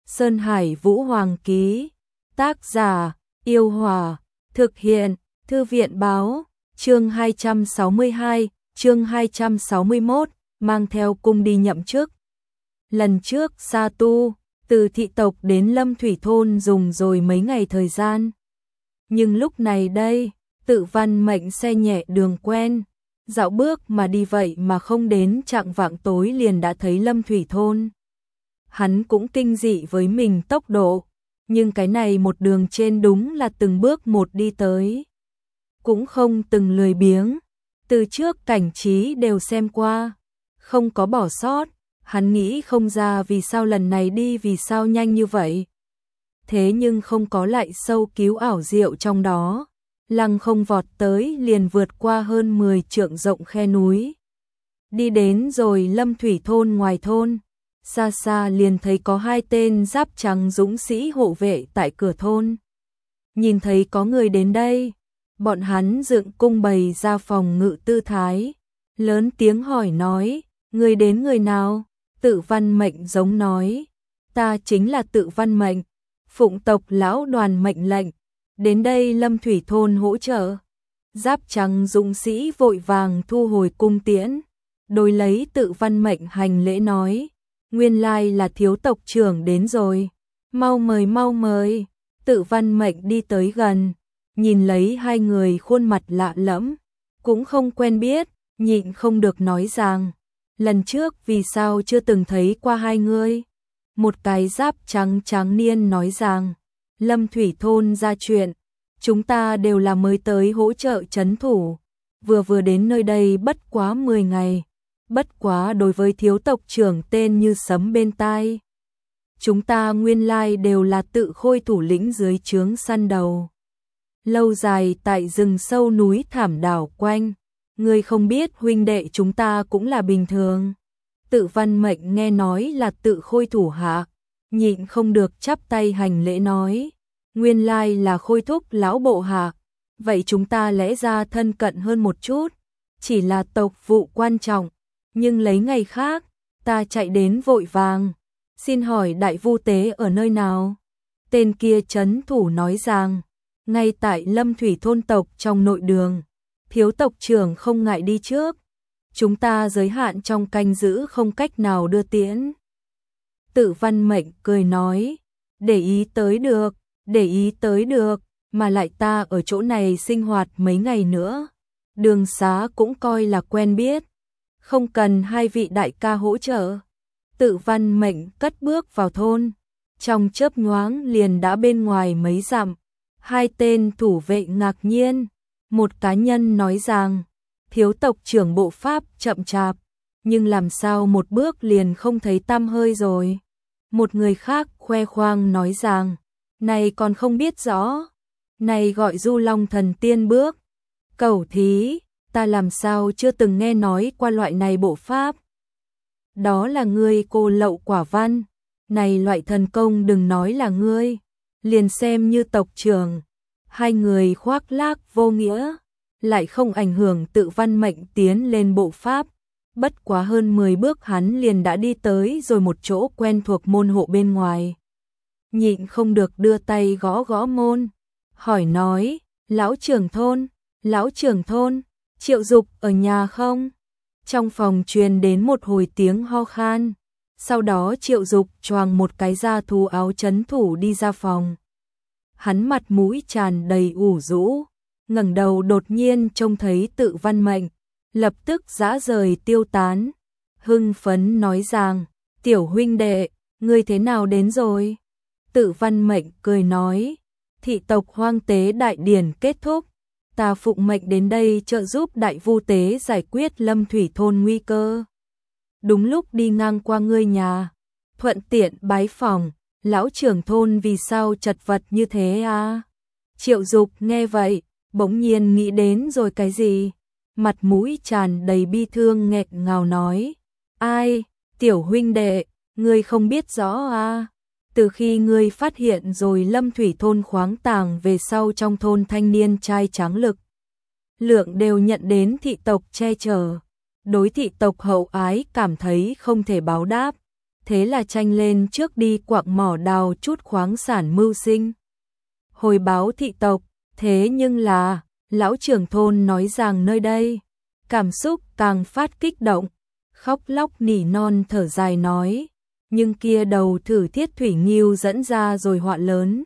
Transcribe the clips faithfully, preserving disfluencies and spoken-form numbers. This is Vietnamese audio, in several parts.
Sơn Hải Vũ Hoàng ký. Tác giả: Yêu Hòa. Thực hiện: Thư viện báo. Chương hai trăm sáu mươi hai, chương hai trăm sáu mươi mốt, mang theo cung đi nhậm chức. Lần trước Sa Tu, từ thị tộc đến Lâm Thủy thôn dùng rồi mấy ngày thời gian. Nhưng lúc này đây, Tự Văn mệnh xe nhẹ đường quen, dạo bước mà đi vậy mà không đến chạng vạng tối liền đã thấy Lâm Thủy thôn. Hắn cũng kinh dị với mình tốc độ, nhưng cái này một đường trên đúng là từng bước một đi tới. Cũng không từng lười biếng, từ trước cảnh trí đều xem qua, không có bỏ sót, hắn nghĩ không ra vì sao lần này đi vì sao nhanh như vậy. Thế nhưng không có lại sâu cứu ảo diệu trong đó, lăng không vọt tới liền vượt qua hơn mười trượng rộng khe núi. Đi đến rồi Lâm Thủy thôn ngoài thôn, xa xa liền thấy có hai tên giáp trắng dũng sĩ hộ vệ tại cửa thôn. Nhìn thấy có người đến đây, bọn hắn dựng cung bày ra phòng ngự tư thái, lớn tiếng hỏi nói, người đến người nào? Tự Văn mệnh giống nói, ta chính là Tự Văn mệnh, phụng tộc lão đoàn mệnh lệnh, đến đây Lâm Thủy thôn hỗ trợ. Giáp trắng dũng sĩ vội vàng thu hồi cung tiễn, đối lấy Tự Văn mệnh hành lễ nói, nguyên lai là thiếu tộc trưởng đến rồi, mau mời mau mời. Tự Văn mệnh đi tới gần, nhìn lấy hai người khuôn mặt lạ lẫm, cũng không quen biết, nhịn không được nói rằng, lần trước vì sao chưa từng thấy qua hai người. Một cái giáp trắng trắng niên nói rằng, Lâm Thủy thôn ra chuyện, chúng ta đều là mới tới hỗ trợ trấn thủ, vừa vừa đến nơi đây bất quá mười ngày, bất quá đối với thiếu tộc trưởng tên như sấm bên tai. Chúng ta nguyên lai đều là Tự Khôi thủ lĩnh dưới trướng săn đầu. Lâu dài tại rừng sâu núi thảm đảo quanh, người không biết huynh đệ chúng ta cũng là bình thường. Tự Văn mệnh nghe nói là Tự Khôi thủ hạ, nhịn không được chắp tay hành lễ nói, nguyên lai là Khôi thúc lão bộ hạ, vậy chúng ta lẽ ra thân cận hơn một chút, chỉ là tộc vụ quan trọng, nhưng lấy ngày khác, ta chạy đến vội vàng, xin hỏi đại vu tế ở nơi nào? Tên kia trấn thủ nói rằng, ngay tại Lâm Thủy thôn tộc trong nội đường, thiếu tộc trưởng không ngại đi trước, chúng ta giới hạn trong canh giữ không cách nào đưa tiễn. Tự Văn mệnh cười nói, để ý tới được, để ý tới được, mà lại ta ở chỗ này sinh hoạt mấy ngày nữa, đường xá cũng coi là quen biết, không cần hai vị đại ca hỗ trợ. Tự Văn mệnh cất bước vào thôn, trong chớp nhoáng liền đã bên ngoài mấy dặm. Hai tên thủ vệ ngạc nhiên, một cá nhân nói rằng, thiếu tộc trưởng bộ pháp chậm chạp, nhưng làm sao một bước liền không thấy tăm hơi rồi. Một người khác khoe khoang nói rằng, này còn không biết rõ, này gọi Du Long thần tiên bước. Cẩu thí, ta làm sao chưa từng nghe nói qua loại này bộ pháp. Đó là ngươi cô lậu quả văn, này loại thần công đừng nói là ngươi, liền xem như tộc trưởng. Hai người khoác lác vô nghĩa, lại không ảnh hưởng Tự Văn mệnh tiến lên bộ pháp. Bất quá hơn mười bước hắn liền đã đi tới rồi một chỗ quen thuộc môn hộ bên ngoài. Nhịn không được đưa tay gõ gõ môn, hỏi nói, lão trưởng thôn, lão trưởng thôn, Triệu Dục ở nhà không? Trong phòng truyền đến một hồi tiếng ho khan, sau đó Triệu Dục choàng một cái da thú áo trấn thủ đi ra phòng. Hắn mặt mũi tràn đầy ủ rũ, ngẩng đầu đột nhiên trông thấy Tự Văn mệnh, lập tức dã rời tiêu tán, hưng phấn nói rằng, tiểu huynh đệ, ngươi thế nào đến rồi? Tự Văn mệnh cười nói, thị tộc hoang tế đại điển kết thúc, ta phụng mệnh đến đây trợ giúp đại vu tế giải quyết Lâm Thủy thôn nguy cơ. Đúng lúc đi ngang qua ngươi nhà, thuận tiện bái phòng, lão trưởng thôn vì sao chật vật như thế à? Triệu Dục nghe vậy, bỗng nhiên nghĩ đến rồi cái gì, mặt mũi tràn đầy bi thương nghẹn ngào nói, ai, tiểu huynh đệ, ngươi không biết rõ à? Từ khi ngươi phát hiện rồi Lâm Thủy thôn khoáng tàng về sau trong thôn thanh niên trai tráng lực lượng đều nhận đến thị tộc che chở, đối thị tộc hậu ái cảm thấy không thể báo đáp, thế là tranh lên trước đi quạng mỏ đào chút khoáng sản mưu sinh. Hồi báo thị tộc, thế nhưng là, lão trưởng thôn nói rằng nơi đây, cảm xúc càng phát kích động, khóc lóc nỉ non thở dài nói, nhưng kia đầu thử thiết thủy nghiêu dẫn ra rồi họa lớn.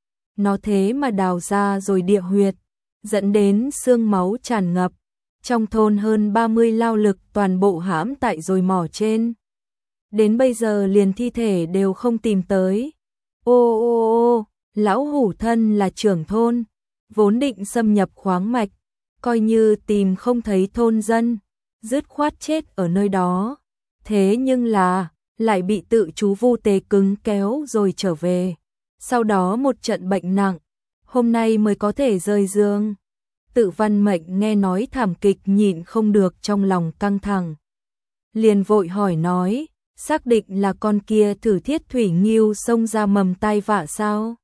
Nó thế mà đào ra rồi địa huyệt, dẫn đến xương máu tràn ngập, trong thôn hơn ba mươi lao lực toàn bộ hãm tại rồi mỏ trên. Đến bây giờ liền thi thể đều không tìm tới. Ô ô ô, lão hủ thân là trưởng thôn, vốn định xâm nhập khoáng mạch, coi như tìm không thấy thôn dân, dứt khoát chết ở nơi đó. Thế nhưng là, lại bị tự chú Vu Tế cứng kéo rồi trở về. Sau đó một trận bệnh nặng, hôm nay mới có thể rời giường. Tự Văn Mệnh nghe nói thảm kịch nhịn không được trong lòng căng thẳng. Liền vội hỏi nói, xác định là con kia thử thiết thủy nghiêu xông ra mầm tai vạ sao?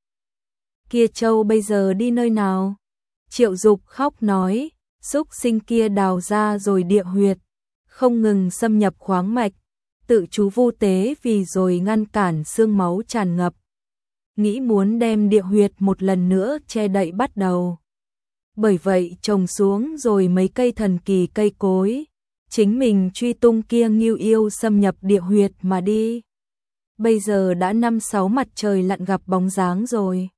Kia Châu bây giờ đi nơi nào? Triệu Dục khóc nói, xúc sinh kia đào ra rồi địa huyệt, không ngừng xâm nhập khoáng mạch, tự chú Vu Tế vì rồi ngăn cản xương máu tràn ngập, nghĩ muốn đem địa huyệt một lần nữa che đậy bắt đầu. Bởi vậy trồng xuống rồi mấy cây thần kỳ cây cối, chính mình truy tung kia nghiêu yêu xâm nhập địa huyệt mà đi. Bây giờ đã năm sáu mặt trời lặn gặp bóng dáng rồi.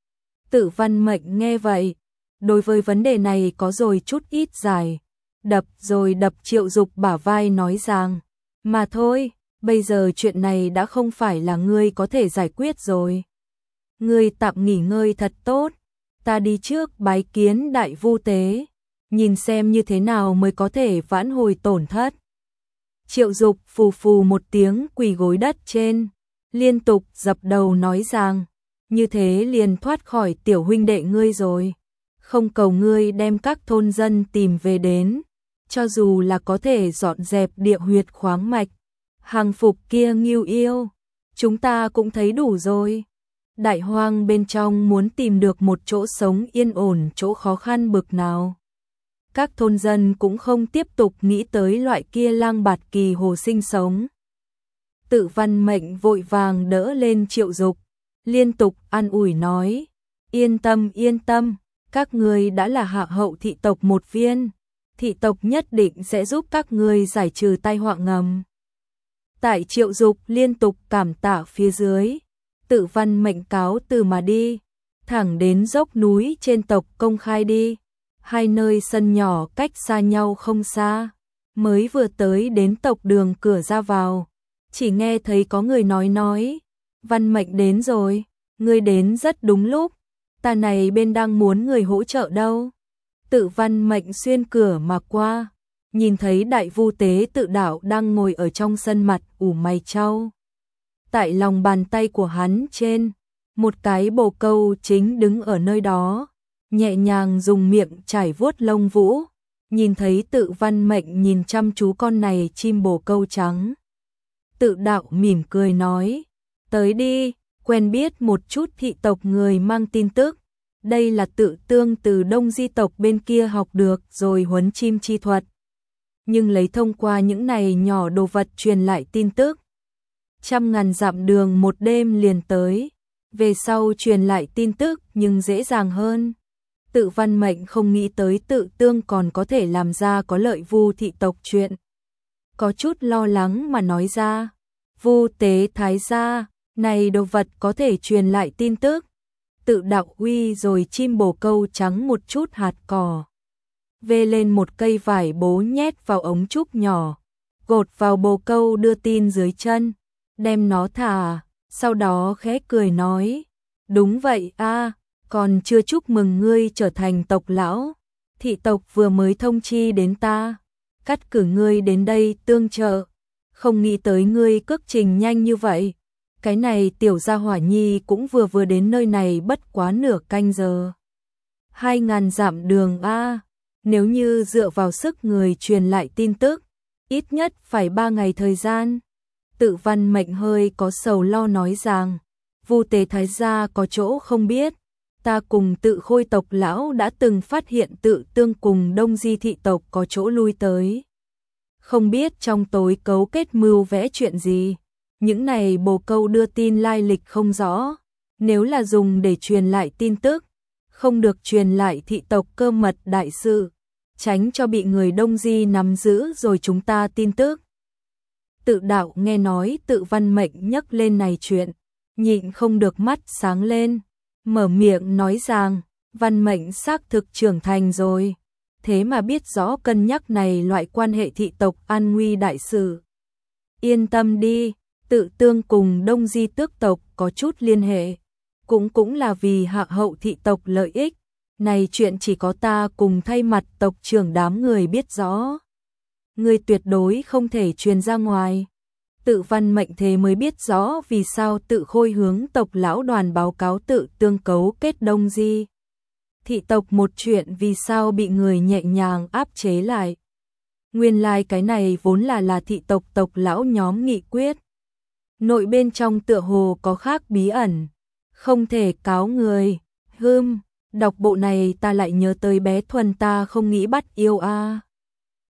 Tự Văn Mệnh nghe vậy, đối với vấn đề này có rồi chút ít giải, đập rồi đập Triệu Dục bả vai nói rằng, mà thôi, bây giờ chuyện này đã không phải là ngươi có thể giải quyết rồi. Ngươi tạm nghỉ ngơi thật tốt, ta đi trước bái kiến đại Vu Tế, nhìn xem như thế nào mới có thể vãn hồi tổn thất. Triệu Dục phù phù một tiếng quỳ gối đất trên, liên tục dập đầu nói rằng, như thế liền thoát khỏi tiểu huynh đệ ngươi rồi, không cầu ngươi đem các thôn dân tìm về đến, cho dù là có thể dọn dẹp địa huyệt khoáng mạch, hàng phục kia nghiêu yêu, chúng ta cũng thấy đủ rồi. Đại hoang bên trong muốn tìm được một chỗ sống yên ổn chỗ khó khăn bực nào. Các thôn dân cũng không tiếp tục nghĩ tới loại kia lang bạt kỳ hồ sinh sống. Tự Văn Mệnh vội vàng đỡ lên Triệu Dục, liên tục an ủi nói, yên tâm yên tâm, các ngươi đã là hạ hậu thị tộc một viên, thị tộc nhất định sẽ giúp các ngươi giải trừ tai họa ngầm. Tại Triệu Dục liên tục cảm tạ phía dưới, Tự Văn Mệnh cáo từ mà đi, thẳng đến dốc núi trên tộc Công Khai đi, hai nơi sân nhỏ cách xa nhau không xa, mới vừa tới đến tộc đường cửa ra vào, chỉ nghe thấy có người nói nói, Văn Mệnh đến rồi, ngươi đến rất đúng lúc, ta này bên đang muốn người hỗ trợ đâu. Tự Văn Mệnh xuyên cửa mà qua, nhìn thấy đại Vu Tế Tự Đạo đang ngồi ở trong sân mặt ủ mày chau. Tại lòng bàn tay của hắn trên, một cái bồ câu chính đứng ở nơi đó, nhẹ nhàng dùng miệng chải vuốt lông vũ, nhìn thấy Tự Văn Mệnh nhìn chăm chú con này chim bồ câu trắng. Tự Đạo mỉm cười nói, tới đi, quen biết một chút thị tộc người mang tin tức, đây là Tự Tương từ Đông Di tộc bên kia học được rồi huấn chim chi thuật. Nhưng lấy thông qua những này nhỏ đồ vật truyền lại tin tức. Trăm ngàn dặm đường một đêm liền tới, về sau truyền lại tin tức nhưng dễ dàng hơn. Tự Văn Mệnh không nghĩ tới Tự Tương còn có thể làm ra có lợi Vu thị tộc chuyện. Có chút lo lắng mà nói ra, Vu Tế Thái gia, này đồ vật có thể truyền lại tin tức. Tự Đạo uy rồi chim bồ câu trắng một chút hạt cỏ, vê lên một cây vải bố nhét vào ống trúc nhỏ, gột vào bồ câu đưa tin dưới chân, đem nó thả, sau đó khẽ cười nói, đúng vậy a, còn chưa chúc mừng ngươi trở thành tộc lão, thị tộc vừa mới thông chi đến ta, cắt cử ngươi đến đây tương trợ, không nghĩ tới ngươi cước trình nhanh như vậy, cái này tiểu gia hỏa nhi cũng vừa vừa đến nơi này bất quá nửa canh giờ. Hai ngàn dặm đường a, nếu như dựa vào sức người truyền lại tin tức, ít nhất phải ba ngày thời gian. Tự Văn Mệnh hơi có sầu lo nói rằng, Vu Tế Thái gia có chỗ không biết, ta cùng Tự Khôi tộc lão đã từng phát hiện Tự Tương cùng Đông Di thị tộc có chỗ lui tới. Không biết trong tối cấu kết mưu vẽ chuyện gì, những này bồ câu đưa tin lai lịch không rõ, nếu là dùng để truyền lại tin tức, không được truyền lại thị tộc cơ mật đại sự, tránh cho bị người Đông Di nắm giữ rồi chúng ta tin tức. Tự đạo nghe nói Tự Văn Mệnh nhắc lên này chuyện, nhịn không được mắt sáng lên, mở miệng nói rằng, Văn Mệnh xác thực trưởng thành rồi, thế mà biết rõ cân nhắc này loại quan hệ thị tộc an nguy đại sự. Yên tâm đi, Tự Tương cùng Đông Di tước tộc có chút liên hệ, cũng cũng là vì hạ hậu thị tộc lợi ích, này chuyện chỉ có ta cùng thay mặt tộc trưởng đám người biết rõ. Người tuyệt đối không thể truyền ra ngoài. Tự Văn Mệnh thế mới biết rõ vì sao Tự Khôi hướng tộc lão đoàn báo cáo Tự Tương cấu kết Đông Di thị tộc một chuyện vì sao bị người nhẹ nhàng áp chế lại. Nguyên lai like cái này vốn là là thị tộc tộc lão nhóm nghị quyết. Nội bên trong tựa hồ có khác bí ẩn, không thể cáo người. Hưm, đọc bộ này ta lại nhớ tới bé Thuần ta không nghĩ bắt yêu a. À.